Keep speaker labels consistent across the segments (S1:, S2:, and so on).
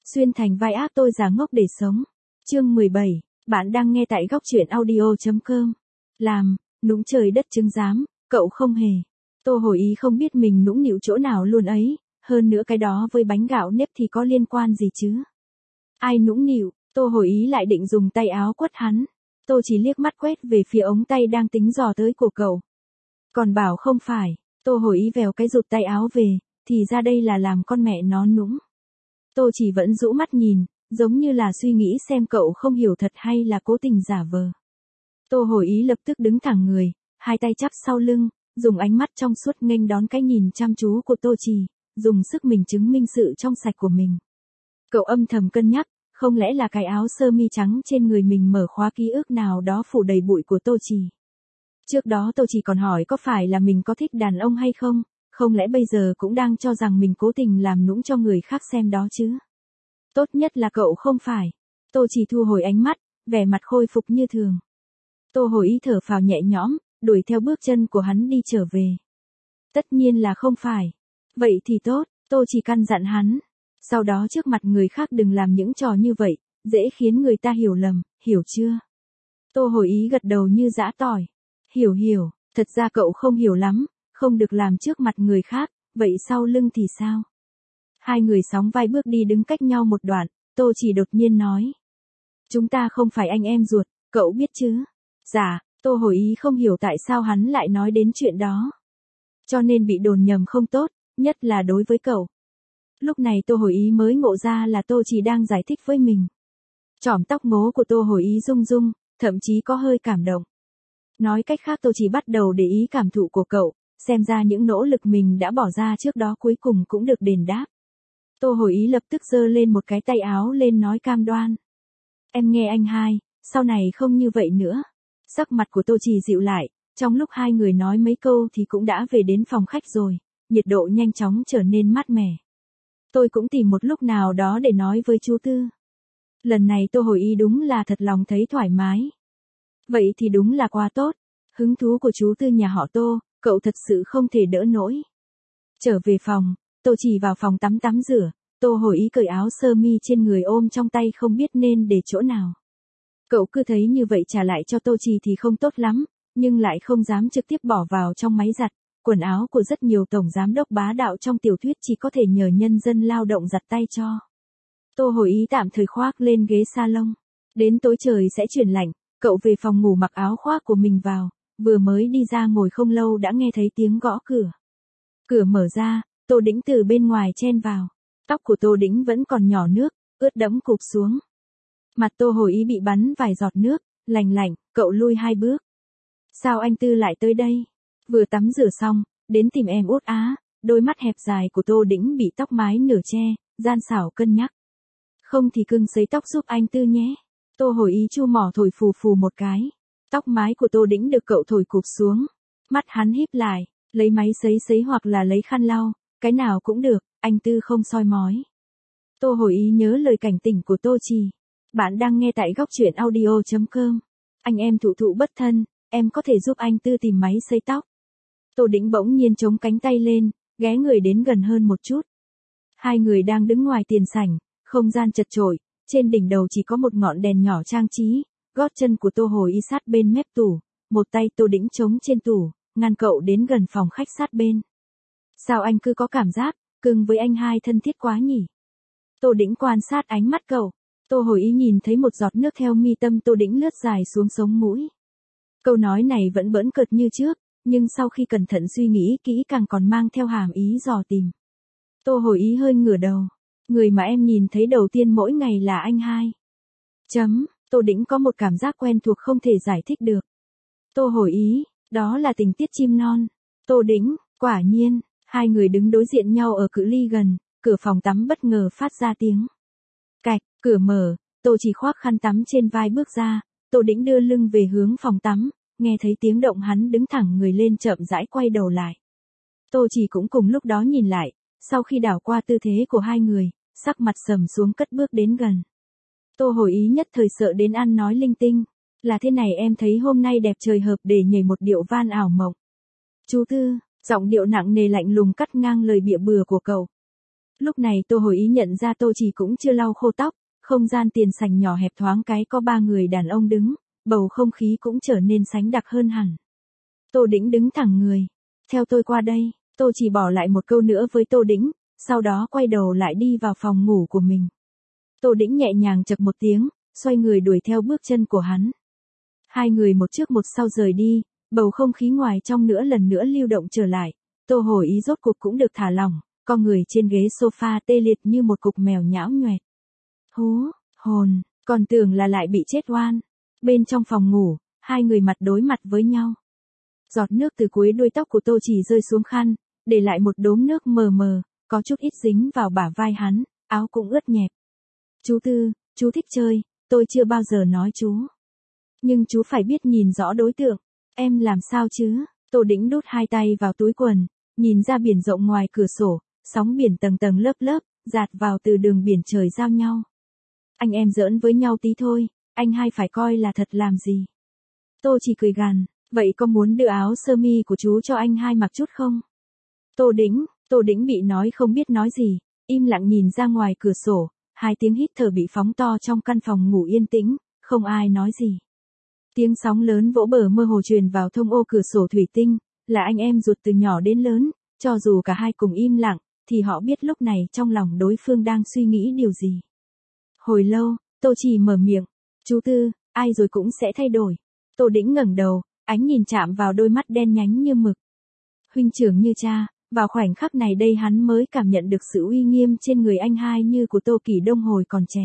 S1: Xuyên thành vai ác tôi giả ngốc để sống. Chương 17, bạn đang nghe tại góc truyện audio.com. Làm, nũng trời đất chứng giám, cậu không hề. Tô Hồi Ý không biết mình nũng nịu chỗ nào luôn ấy, hơn nữa cái đó với bánh gạo nếp thì có liên quan gì chứ. Ai nũng nịu, Tô Hồi Ý lại định dùng tay áo quất hắn. Tôi chỉ liếc mắt quét về phía ống tay đang tính dò tới của cậu. Còn bảo không phải, Tô Hồi Ý vèo cái rụt tay áo về, thì ra đây là làm con mẹ nó nũng. Tôi chỉ vẫn rũ mắt nhìn, giống như là suy nghĩ xem cậu không hiểu thật hay là cố tình giả vờ. Tô Hồi Ý lập tức đứng thẳng người, hai tay chắp sau lưng, dùng ánh mắt trong suốt nghênh đón cái nhìn chăm chú của Tô Trì, dùng sức mình chứng minh sự trong sạch của mình. Cậu âm thầm cân nhắc, không lẽ là cái áo sơ mi trắng trên người mình mở khóa ký ức nào đó phủ đầy bụi của Tô Trì. Trước đó Tô Trì còn hỏi có phải là mình có thích đàn ông hay không, không lẽ bây giờ cũng đang cho rằng mình cố tình làm nũng cho người khác xem đó chứ. Tốt nhất là cậu không phải. Tô Trì thu hồi ánh mắt, vẻ mặt khôi phục như thường. Tô Hồi Ý thở phào nhẹ nhõm, đuổi theo bước chân của hắn đi trở về. Tất nhiên là không phải. Vậy thì tốt, Tô Trì căn dặn hắn. Sau đó trước mặt người khác đừng làm những trò như vậy, dễ khiến người ta hiểu lầm, hiểu chưa? Tô Hồi Ý gật đầu như giã tỏi. Hiểu, thật ra cậu không hiểu lắm, không được làm trước mặt người khác, vậy sau lưng thì sao? Hai người sóng vai bước đi đứng cách nhau một đoạn, Tô Trì đột nhiên nói. Chúng ta không phải anh em ruột, cậu biết chứ? Dạ, Tô Hồi Ý không hiểu tại sao hắn lại nói đến chuyện đó. Cho nên bị đồn nhầm không tốt, nhất là đối với cậu. Lúc này Tô Hồi Ý mới ngộ ra là Tô Trì đang giải thích với mình. Chỏm tóc ngố của Tô Hồi Ý rung rung, thậm chí có hơi cảm động. Nói cách khác Tô Trì bắt đầu để ý cảm thụ của cậu, xem ra những nỗ lực mình đã bỏ ra trước đó cuối cùng cũng được đền đáp. Tô Hồi Ý lập tức giơ lên một cái tay áo lên nói cam đoan. Em nghe anh hai, sau này không như vậy nữa. Sắc mặt của Tô Trì dịu lại, trong lúc hai người nói mấy câu thì cũng đã về đến phòng khách rồi, nhiệt độ nhanh chóng trở nên mát mẻ. Tôi cũng tìm một lúc nào đó để nói với chú Tư. Lần này Tô Hồi Ý đúng là thật lòng thấy thoải mái. Vậy thì đúng là quá tốt. Hứng thú của chú Tư nhà họ Tô, cậu thật sự không thể đỡ nổi. Trở về phòng, Tô Trì vào phòng tắm rửa, Tô Hồi Ý cởi áo sơ mi trên người ôm trong tay không biết nên để chỗ nào. Cậu cứ thấy như vậy trả lại cho Tô Trì thì không tốt lắm, nhưng lại không dám trực tiếp bỏ vào trong máy giặt. Quần áo của rất nhiều tổng giám đốc bá đạo trong tiểu thuyết chỉ có thể nhờ nhân dân lao động giặt tay cho. Tô Hồi Ý tạm thời khoác lên ghế salon. Đến tối trời sẽ chuyển lạnh, cậu về phòng ngủ mặc áo khoác của mình vào, vừa mới đi ra ngồi không lâu đã nghe thấy tiếng gõ cửa. Cửa mở ra, Tô Đĩnh từ bên ngoài chen vào. Tóc của Tô Đĩnh vẫn còn nhỏ nước, ướt đẫm cụp xuống. Mặt Tô Hồi Ý bị bắn vài giọt nước, lành lạnh, cậu lui hai bước. Sao anh Tư lại tới đây? Vừa tắm rửa xong, đến tìm em út á. Đôi mắt hẹp dài của Tô Đĩnh bị tóc mái nửa che, gian xảo cân nhắc. Không thì cưng sấy tóc giúp anh Tư nhé. Tô Hồi Ý chu mỏ thổi phù phù một cái. Tóc mái của Tô Đĩnh được cậu thổi cụp xuống. Mắt hắn híp lại, lấy máy sấy hoặc là lấy khăn lau, cái nào cũng được, anh Tư không soi mói. Tô Hồi Ý nhớ lời cảnh tỉnh của Tô Trì. Bạn đang nghe tại góc truyện audio.com. Anh em thụ thụ bất thân, em có thể giúp anh Tư tìm máy sấy tóc. Tô Đĩnh bỗng nhiên chống cánh tay lên, ghé người đến gần hơn một chút. Hai người đang đứng ngoài tiền sảnh, không gian chật chội, trên đỉnh đầu chỉ có một ngọn đèn nhỏ trang trí, gót chân của Tô Hồi Ý sát bên mép tủ, một tay Tô Đĩnh chống trên tủ, ngăn cậu đến gần phòng khách sát bên. Sao anh cứ có cảm giác, cưng với anh hai thân thiết quá nhỉ? Tô Đĩnh quan sát ánh mắt cậu. Tô Hồi Ý nhìn thấy một giọt nước theo mi tâm Tô Đĩnh lướt dài xuống sống mũi. Câu nói này vẫn bỡn cợt như trước, nhưng sau khi cẩn thận suy nghĩ kỹ càng còn mang theo hàm ý dò tìm. Tô Hồi Ý hơi ngửa đầu. Người mà em nhìn thấy đầu tiên mỗi ngày là anh hai. Tô Đĩnh có một cảm giác quen thuộc không thể giải thích được. Tô Hồi Ý, đó là tình tiết chim non. Tô Đĩnh, quả nhiên, hai người đứng đối diện nhau ở cự ly gần, cửa phòng tắm bất ngờ phát ra tiếng. Cạch, cửa mở, Tô Trì khoác khăn tắm trên vai bước ra, Tô Đĩnh đưa lưng về hướng phòng tắm, nghe thấy tiếng động hắn đứng thẳng người lên chậm rãi quay đầu lại. Tô Trì cũng cùng lúc đó nhìn lại, sau khi đảo qua tư thế của hai người, sắc mặt sầm xuống cất bước đến gần. Tô Hồi Ý nhất thời sợ đến ăn nói linh tinh, là thế này em thấy hôm nay đẹp trời hợp để nhảy một điệu van ảo mộng. Chú Tư, giọng điệu nặng nề lạnh lùng cắt ngang lời bịa bừa của cậu. Lúc này Tô Hồi Ý nhận ra Tô Chỉ cũng chưa lau khô tóc, không gian tiền sảnh nhỏ hẹp thoáng cái có 3 người đàn ông đứng, bầu không khí cũng trở nên sánh đặc hơn hẳn. Tô Đĩnh đứng thẳng người. Theo tôi qua đây, Tô Chỉ bỏ lại một câu nữa với Tô Đĩnh, sau đó quay đầu lại đi vào phòng ngủ của mình. Tô Đĩnh nhẹ nhàng chậc một tiếng, xoay người đuổi theo bước chân của hắn. Hai người một trước một sau rời đi, bầu không khí ngoài trong nữa lần nữa lưu động trở lại. Tô Hồi Ý rốt cuộc cũng được thả lỏng, con người trên ghế sofa tê liệt như một cục mèo nhão nhoẹt. Hú, hồn, còn tưởng là lại bị chết oan. Bên trong phòng ngủ, hai người mặt đối mặt với nhau. Giọt nước từ cuối đuôi tóc của Tô Chỉ rơi xuống khăn, để lại một đốm nước mờ mờ, có chút ít dính vào bả vai hắn, áo cũng ướt nhẹp. Chú Tư, chú thích chơi, tôi chưa bao giờ nói chú. Nhưng chú phải biết nhìn rõ đối tượng. Em làm sao chứ? Tô Đĩnh đút hai tay vào túi quần, nhìn ra biển rộng ngoài cửa sổ, sóng biển tầng tầng lớp lớp, dạt vào từ đường biển trời giao nhau. Anh em giỡn với nhau tí thôi, anh hai phải coi là thật làm gì. Tô Chỉ cười gằn, vậy có muốn đưa áo sơ mi của chú cho anh hai mặc chút không? Tô Đĩnh bị nói không biết nói gì, im lặng nhìn ra ngoài cửa sổ, hai tiếng hít thở bị phóng to trong căn phòng ngủ yên tĩnh, không ai nói gì. Tiếng sóng lớn vỗ bờ mơ hồ truyền vào thông ô cửa sổ thủy tinh, là anh em ruột từ nhỏ đến lớn, cho dù cả hai cùng im lặng, thì họ biết lúc này trong lòng đối phương đang suy nghĩ điều gì. Hồi lâu, Tô Chỉ mở miệng, chú Tư, ai rồi cũng sẽ thay đổi. Tô Đĩnh ngẩng đầu, ánh nhìn chạm vào đôi mắt đen nhánh như mực. Huynh trưởng như cha, vào khoảnh khắc này đây hắn mới cảm nhận được sự uy nghiêm trên người anh hai như của Tô Kỳ Đông hồi còn trẻ.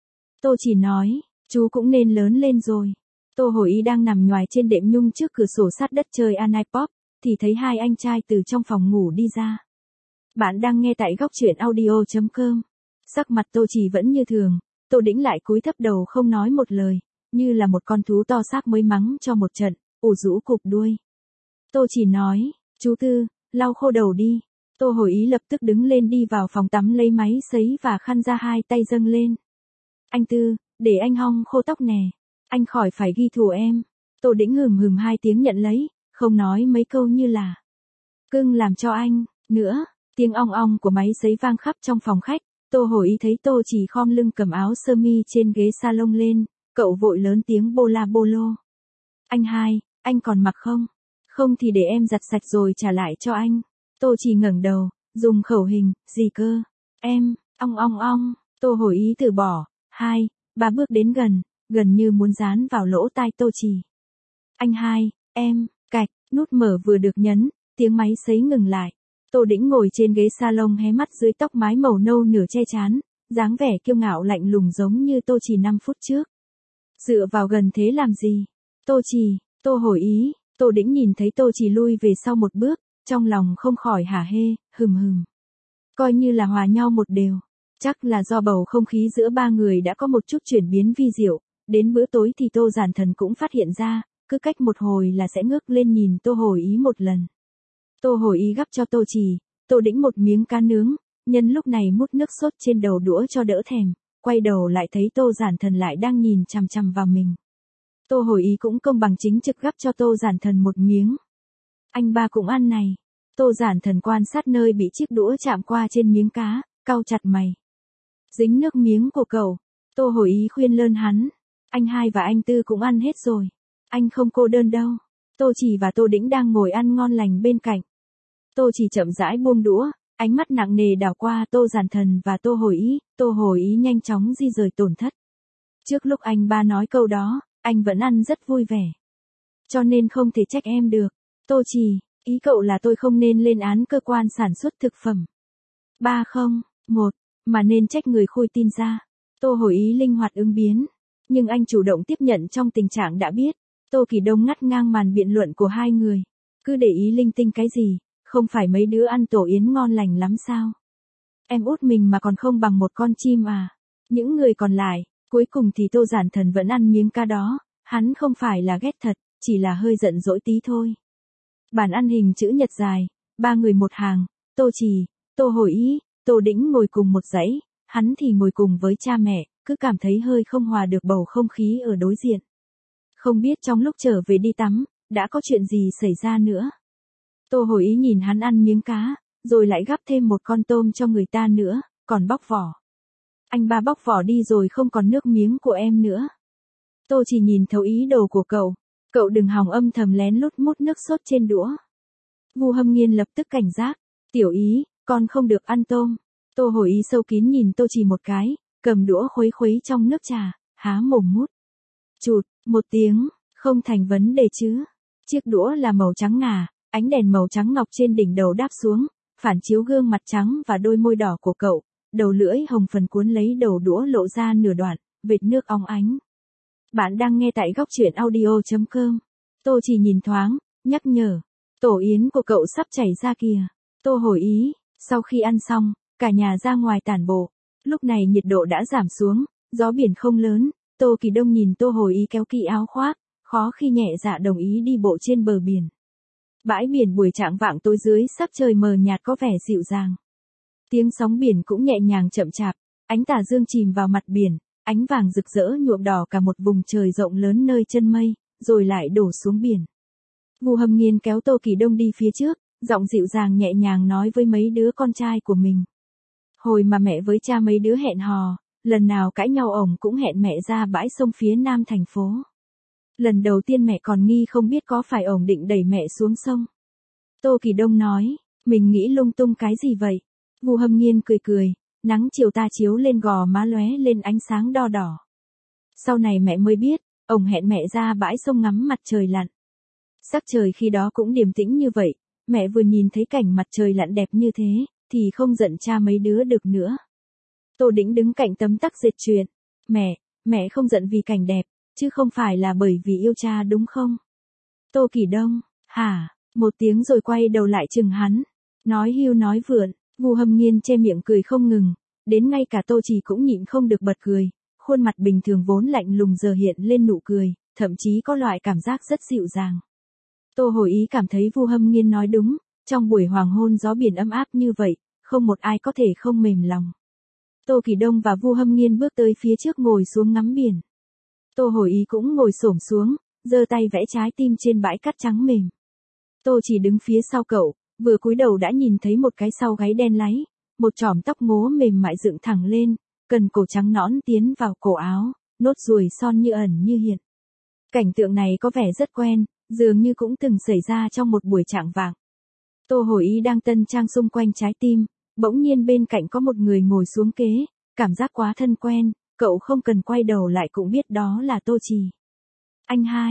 S1: Tô Chỉ nói, chú cũng nên lớn lên rồi. Tô Hồi Ý đang nằm nhoài trên đệm nhung trước cửa sổ sát đất chơi Anipop, thì thấy hai anh trai từ trong phòng ngủ đi ra. Bạn đang nghe tại góc truyện audio.com. Sắc mặt Tô Chỉ vẫn như thường, Tô Đĩnh lại cúi thấp đầu không nói một lời, như là một con thú to xác mới mắng cho một trận, ủ rũ cụp đuôi. Tô Chỉ nói, chú Tư, lau khô đầu đi. Tô Hồi Ý lập tức đứng lên đi vào phòng tắm lấy máy sấy và khăn ra hai tay dâng lên. Anh Tư, để anh hong khô tóc nè. Anh khỏi phải ghi thù em. Tô Đĩnh hừm hai tiếng nhận lấy, không nói mấy câu như là cưng làm cho anh, nữa. Tiếng ong ong của máy sấy vang khắp trong phòng khách. Tô Hồi Ý thấy Tô Chỉ khom lưng cầm áo sơ mi trên ghế salon lên, cậu vội lớn tiếng bô la bô lô. Anh hai, anh còn mặc không? Không thì để em giặt sạch rồi trả lại cho anh. Tô Chỉ ngẩng đầu, dùng khẩu hình, gì cơ? Em, ong ong ong. Tô Hồi Ý từ bỏ, 2, 3 bước đến gần như muốn dán vào lỗ tai Tô Chỉ. Anh hai, em, cạch, nút mở vừa được nhấn, tiếng máy sấy ngừng lại. Tô Đĩnh ngồi trên ghế salon hé mắt dưới tóc mái màu nâu nửa che chán, dáng vẻ kiêu ngạo lạnh lùng giống như Tô Chỉ 5 phút trước. Dựa vào gần thế làm gì? Tô Chỉ, Tô Hồi Ý. Tô Đĩnh nhìn thấy Tô Chỉ lui về sau một bước, trong lòng không khỏi hả hê, hừm. Coi như là hòa nhau một đều. Chắc là do bầu không khí giữa ba người đã có một chút chuyển biến vi diệu, đến bữa tối thì Tô Giản Thần cũng phát hiện ra, cứ cách một hồi là sẽ ngước lên nhìn Tô Hồi Ý một lần. Tô Hồi Ý gắp cho Tô Chỉ, Tô Đĩnh một miếng cá nướng, nhân lúc này múc nước sốt trên đầu đũa cho đỡ thèm, quay đầu lại thấy Tô Giản Thần lại đang nhìn chằm chằm vào mình. Tô Hồi Ý cũng công bằng chính trực gắp cho Tô Giản Thần một miếng. Anh ba cũng ăn này. Tô Giản Thần quan sát nơi bị chiếc đũa chạm qua trên miếng cá, cau chặt mày. Dính nước miếng của cậu. Tô Hồi Ý khuyên lơn hắn. Anh hai và anh Tư cũng ăn hết rồi. Anh không cô đơn đâu. Tô Chỉ và Tô Đĩnh đang ngồi ăn ngon lành bên cạnh. Tô Chỉ chậm rãi buông đũa, ánh mắt nặng nề đảo qua Tô Giản Thần và Tô Hồi Ý. Tô Hồi Ý nhanh chóng di rời tổn thất. Trước lúc anh ba nói câu đó, anh vẫn ăn rất vui vẻ. Cho nên không thể trách em được. Tô Chỉ, ý cậu là tôi không nên lên án cơ quan sản xuất thực phẩm. 301, mà nên trách người khui tin ra. Tô Hồi Ý linh hoạt ứng biến. Nhưng anh chủ động tiếp nhận trong tình trạng đã biết. Tô Kỳ Đông ngắt ngang màn biện luận của hai người. Cứ để ý linh tinh cái gì, không phải mấy đứa ăn tổ yến ngon lành lắm sao? Em út mình mà còn không bằng một con chim à? Những người còn lại, cuối cùng thì Tô Giản Thần vẫn ăn miếng cá đó. Hắn không phải là ghét thật, chỉ là hơi giận dỗi tí thôi. Bàn ăn hình chữ nhật dài, ba người một hàng, Tô Chỉ, Tô Hồi Ý, Tô Đĩnh ngồi cùng một dãy, hắn thì ngồi cùng với cha mẹ, cứ cảm thấy hơi không hòa được bầu không khí ở đối diện. Không biết trong lúc trở về đi tắm, đã có chuyện gì xảy ra nữa. Tô Hồi Ý nhìn hắn ăn miếng cá, rồi lại gắp thêm một con tôm cho người ta nữa, còn bóc vỏ. Anh ba bóc vỏ đi rồi không còn nước miếng của em nữa. Tôi chỉ nhìn thấu ý đồ của cậu. Cậu đừng hòng âm thầm lén lút mút nước sốt trên đũa. Vu Hâm Nghiên lập tức cảnh giác. Tiểu Ý, con không được ăn tôm. Tô Hồi Ý sâu kín nhìn Tô Chỉ một cái, cầm đũa khuấy khuấy trong nước trà, há mồm mút. Chụt, một tiếng, không thành vấn đề chứ. Chiếc đũa là màu trắng ngà, ánh đèn màu trắng ngọc trên đỉnh đầu đáp xuống, phản chiếu gương mặt trắng và đôi môi đỏ của cậu, đầu lưỡi hồng phần cuốn lấy đầu đũa lộ ra nửa đoạn, vệt nước óng ánh. Bạn đang nghe tại góc truyện audio.com. Tô Chỉ nhìn thoáng, nhắc nhở. Tổ yến của cậu sắp chảy ra kìa. Tô Hồi Ý, sau khi ăn xong, cả nhà ra ngoài tản bộ. Lúc này nhiệt độ đã giảm xuống, gió biển không lớn. Tô Kỳ Đông nhìn Tô Hồi Ý kéo kỹ áo khoác, khó khi nhẹ dạ đồng ý đi bộ trên bờ biển. Bãi biển buổi chạng vạng tối dưới sắc trời mờ nhạt có vẻ dịu dàng. Tiếng sóng biển cũng nhẹ nhàng chậm chạp, ánh tà dương chìm vào mặt biển, ánh vàng rực rỡ nhuộm đỏ cả một vùng trời rộng lớn nơi chân mây, rồi lại đổ xuống biển. Vu Hâm Nghiên kéo Tô Kỳ Đông đi phía trước, giọng dịu dàng nhẹ nhàng nói với mấy đứa con trai của mình. Hồi mà mẹ với cha mấy đứa hẹn hò, lần nào cãi nhau ổng cũng hẹn mẹ ra bãi sông phía nam thành phố. Lần đầu tiên mẹ còn nghi không biết có phải ổng định đẩy mẹ xuống sông. Tô Kỳ Đông nói, mình nghĩ lung tung cái gì vậy? Vu Hâm Nghiên cười cười, nắng chiều ta chiếu lên gò má lóe lên ánh sáng đo đỏ. Sau này mẹ mới biết, ổng hẹn mẹ ra bãi sông ngắm mặt trời lặn. Sắc trời khi đó cũng điềm tĩnh như vậy, mẹ vừa nhìn thấy cảnh mặt trời lặn đẹp như thế, thì không giận cha mấy đứa được nữa. Tô Đĩnh đứng cạnh tấm tắc dệt chuyện. Mẹ không giận vì cảnh đẹp, chứ không phải là bởi vì yêu cha đúng không? Tô Kỳ Đông, hả? Một tiếng rồi quay đầu lại chừng hắn. Nói hưu nói vượn, Vu Hâm Nghiên che miệng cười không ngừng, đến ngay cả Tô Chỉ cũng nhịn không được bật cười, khuôn mặt bình thường vốn lạnh lùng giờ hiện lên nụ cười, thậm chí có loại cảm giác rất dịu dàng. Tô Hồi Ý cảm thấy Vu Hâm Nghiên nói đúng, trong buổi hoàng hôn gió biển ấm áp như vậy, không một ai có thể không mềm lòng. Tô Kỳ Đông và Vu Hâm Nghiên bước tới phía trước ngồi xuống ngắm biển. Tô Hồi Ý cũng ngồi xổm xuống, giơ tay vẽ trái tim trên bãi cát trắng mềm. Tô Chỉ đứng phía sau cậu, vừa cúi đầu đã nhìn thấy một cái sau gáy đen láy, một chòm tóc ngố mềm mại dựng thẳng lên, cần cổ trắng nõn tiến vào cổ áo, nốt ruồi son như ẩn như hiện. Cảnh tượng này có vẻ rất quen, dường như cũng từng xảy ra trong một buổi chạng vạng. Tô Hồi Ý đang tân trang xung quanh trái tim, bỗng nhiên bên cạnh có một người ngồi xuống kế, cảm giác quá thân quen, cậu không cần quay đầu lại cũng biết đó là Tô Chỉ. Anh hai,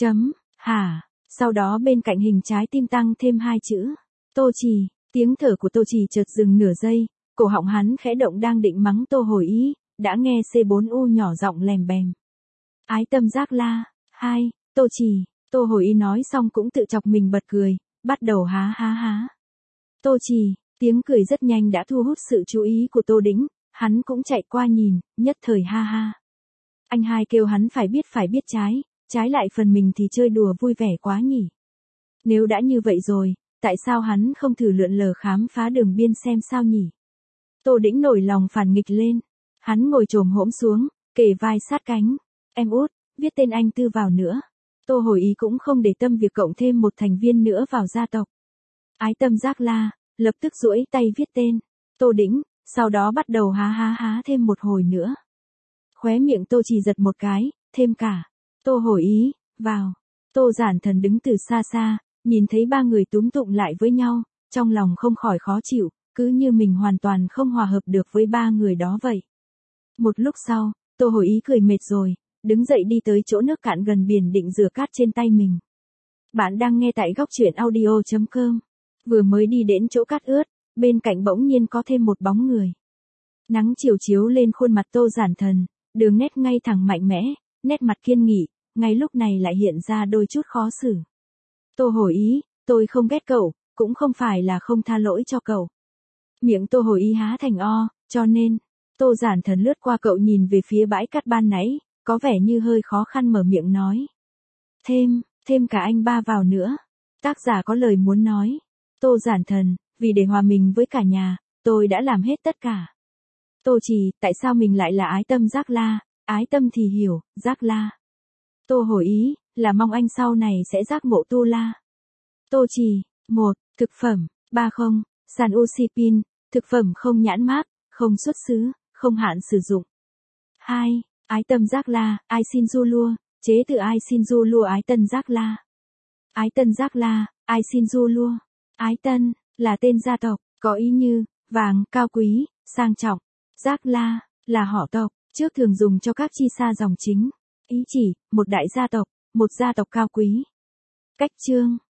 S1: hả, sau đó bên cạnh hình trái tim tăng thêm hai chữ, Tô Chỉ, tiếng thở của Tô Chỉ chợt dừng nửa giây, cổ họng hắn khẽ động đang định mắng Tô Hồi Ý, đã nghe C4U nhỏ giọng lèm bèm. Ái tâm giác la, hai, Tô Chỉ, Tô Hồi Ý nói xong cũng tự chọc mình bật cười, bắt đầu há há há. Tô Chỉ, tiếng cười rất nhanh đã thu hút sự chú ý của Tô Đĩnh, hắn cũng chạy qua nhìn, nhất thời ha ha. Anh hai kêu hắn phải biết trái lại phần mình thì chơi đùa vui vẻ quá nhỉ. Nếu đã như vậy rồi, tại sao hắn không thử lượn lờ khám phá đường biên xem sao nhỉ? Tô Đĩnh nổi lòng phản nghịch lên, hắn ngồi chồm hổm xuống, kề vai sát cánh, em út, viết tên anh Tư vào nữa. Tô Hồi Ý cũng không để tâm việc cộng thêm một thành viên nữa vào gia tộc. Ái tâm giác la, lập tức duỗi tay viết tên, Tô Đĩnh, sau đó bắt đầu há há há thêm một hồi nữa. Khóe miệng Tô Chỉ giật một cái, thêm cả, Tô Hồi Ý, vào. Tô Giản Thần đứng từ xa xa, nhìn thấy ba người túm tụng lại với nhau, trong lòng không khỏi khó chịu, cứ như mình hoàn toàn không hòa hợp được với ba người đó vậy. Một lúc sau, Tô Hồi Ý cười mệt rồi, đứng dậy đi tới chỗ nước cạn gần biển định rửa cát trên tay mình. Bạn đang nghe tại góc truyện audio.com. Vừa mới đi đến chỗ cát ướt, bên cạnh bỗng nhiên có thêm một bóng người. Nắng chiều chiếu lên khuôn mặt Tô Giản Thần, đường nét ngay thẳng mạnh mẽ, nét mặt kiên nghị, ngay lúc này lại hiện ra đôi chút khó xử. Tô Hồi Ý, tôi không ghét cậu, cũng không phải là không tha lỗi cho cậu. Miệng Tô Hồi Ý há thành o, cho nên, Tô Giản Thần lướt qua cậu nhìn về phía bãi cát ban nãy, có vẻ như hơi khó khăn mở miệng nói. Thêm cả anh ba vào nữa. Tác giả có lời muốn nói. Tô Giản Thần, vì để hòa mình với cả nhà, tôi đã làm hết tất cả. Tô Chỉ, tại sao mình lại là ái tâm giác la, ái tâm thì hiểu, giác la. Tô Hồi Ý, là mong anh sau này sẽ giác ngộ tu la. Tô Chỉ, 1, thực phẩm, 30, San Oxipin, thực phẩm không nhãn mác, không xuất xứ, không hạn sử dụng. 2. Ái Tâm Giác La, Ai Xin Du Lua, chế từ Ai Xin Du Lua Ái Tân Giác La. Ái Tân Giác La, Ai Xin Du Lua. Ái Tân là tên gia tộc, có ý như vàng, cao quý, sang trọng. Giác La là họ tộc, trước thường dùng cho các chi xa dòng chính. Ý chỉ một đại gia tộc, một gia tộc cao quý. Cách chương